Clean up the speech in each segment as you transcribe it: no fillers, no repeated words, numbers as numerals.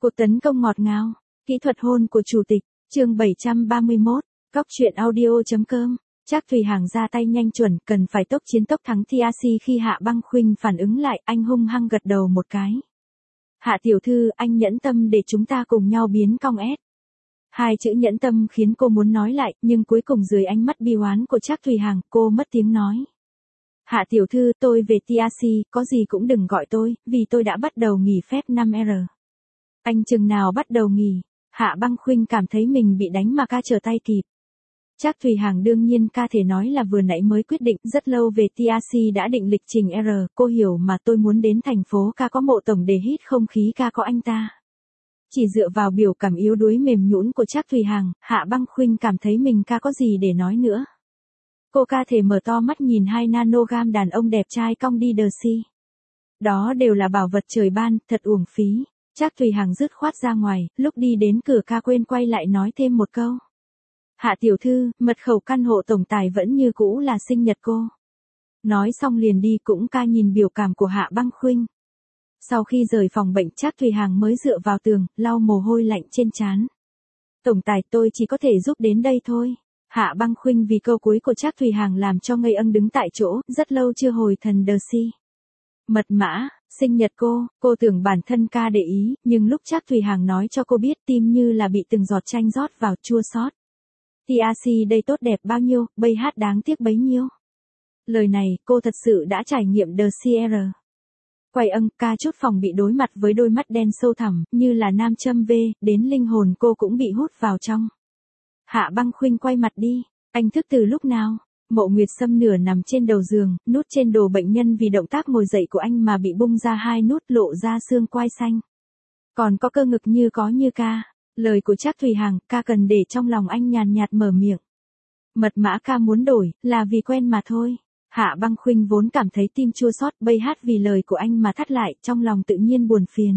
Cuộc tấn công ngọt ngào, kỹ thuật hôn của chủ tịch, chương 731, Cóc truyện audio.com. Trác Thùy Hằng ra tay nhanh chuẩn, cần phải tốc chiến tốc thắng TRC. Khi Hạ Băng Khuynh phản ứng lại, anh hung hăng gật đầu một cái. Hạ tiểu thư, anh nhẫn tâm để chúng ta cùng nhau biến cong S. Hai chữ nhẫn tâm khiến cô muốn nói lại, nhưng cuối cùng dưới ánh mắt bi oán của Trác Thùy Hằng, cô mất tiếng nói. Hạ tiểu thư, tôi về TRC, có gì cũng đừng gọi tôi, vì tôi đã bắt đầu nghỉ phép 5R. Anh chừng nào bắt đầu nghỉ? Hạ Băng Khuynh cảm thấy mình bị đánh mà ca trở tay kịp. Trác Thùy Hằng đương nhiên ca thể nói là vừa nãy mới quyết định, rất lâu về TRC đã định lịch trình R, cô hiểu mà, tôi muốn đến thành phố ca có mộ tổng để hít không khí ca có anh ta. Chỉ dựa vào biểu cảm yếu đuối mềm nhũn của Trác Thùy Hằng, Hạ Băng Khuynh cảm thấy mình ca có gì để nói nữa. Cô ca thể mở to mắt nhìn 2 nanogam đàn ông đẹp trai cong đi đờ si. Đó đều là bảo vật trời ban, thật uổng phí. Trác Thùy Hằng dứt khoát ra ngoài, lúc đi đến cửa ca quên quay lại nói thêm một câu. Hạ tiểu thư, mật khẩu căn hộ tổng tài vẫn như cũ là sinh nhật cô. Nói xong liền đi, cũng ca nhìn biểu cảm của Hạ Băng Khuynh. Sau khi rời phòng bệnh, Trác Thùy Hằng mới dựa vào tường, lau mồ hôi lạnh trên trán. Tổng tài, tôi chỉ có thể giúp đến đây thôi. Hạ Băng Khuynh vì câu cuối của Trác Thùy Hằng làm cho ngây âng đứng tại chỗ, rất lâu chưa hồi thần đờ si. Mật mã, sinh nhật cô tưởng bản thân ca để ý, nhưng lúc Trác Thùy Hằng nói cho cô biết, tim như là bị từng giọt chanh rót vào, chua xót. TRC đây tốt đẹp bao nhiêu, bây hát đáng tiếc bấy nhiêu. Lời này, cô thật sự đã trải nghiệm đờ CR. Quay ca chút phòng bị đối mặt với đôi mắt đen sâu thẳm, như là nam châm V, đến linh hồn cô cũng bị hút vào trong. Hạ Băng Khuynh quay mặt đi, anh thức từ lúc nào? Mộ Nguyệt Sâm nửa nằm trên đầu giường, nút trên đồ bệnh nhân vì động tác ngồi dậy của anh mà bị bung ra 2 nút, lộ ra xương quai xanh. Còn có cơ ngực như có như ca. Lời của Trác Thùy Hằng, ca cần để trong lòng anh nhàn nhạt mở miệng. Mật mã ca muốn đổi, là vì quen mà thôi. Hạ Băng Khuynh vốn cảm thấy tim chua xót, bây hát vì lời của anh mà thắt lại, trong lòng tự nhiên buồn phiền.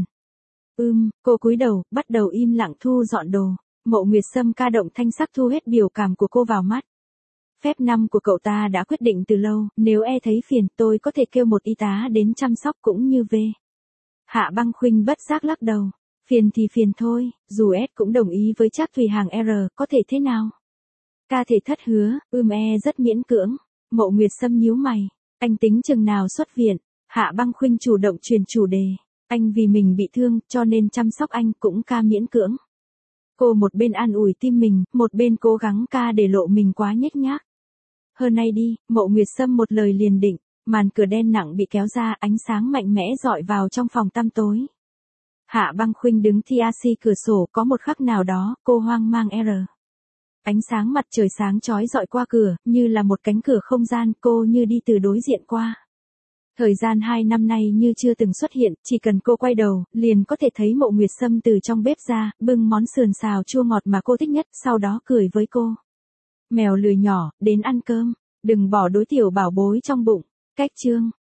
Cô cúi đầu, bắt đầu im lặng thu dọn đồ. Mộ Nguyệt Sâm ca động thanh sắc thu hết biểu cảm của cô vào mắt. Phép 5 của cậu ta đã quyết định từ lâu, nếu thấy phiền, tôi có thể kêu một y tá đến chăm sóc cũng như về. Hạ Băng Khuynh bất giác lắc đầu. Phiền thì phiền thôi, dù S cũng đồng ý với Trác Thùy Hằng R, có thể thế nào? Ca thể thất hứa, rất miễn cưỡng. Mộ Nguyệt Sâm nhíu mày, anh tính chừng nào xuất viện? Hạ Băng Khuynh chủ động truyền chủ đề, anh vì mình bị thương, cho nên chăm sóc anh, cũng ca miễn cưỡng. Cô một bên an ủi tim mình, một bên cố gắng ca để lộ mình quá nhếch nhác. Hơn nay đi, Mộ Nguyệt Sâm một lời liền định, màn cửa đen nặng bị kéo ra, ánh sáng mạnh mẽ dọi vào trong phòng tăm tối. Hạ Băng Khuynh đứng TRC cửa sổ, có một khắc nào đó, cô hoang mang R. Ánh sáng mặt trời sáng chói dọi qua cửa, như là một cánh cửa không gian, cô như đi từ đối diện qua. Thời gian 2 năm nay như chưa từng xuất hiện, chỉ cần cô quay đầu, liền có thể thấy Mộ Nguyệt Sâm từ trong bếp ra, bưng món sườn xào chua ngọt mà cô thích nhất, sau đó cười với cô. Mèo lười nhỏ, đến ăn cơm, đừng bỏ đối tiểu bảo bối trong bụng. Cách chương.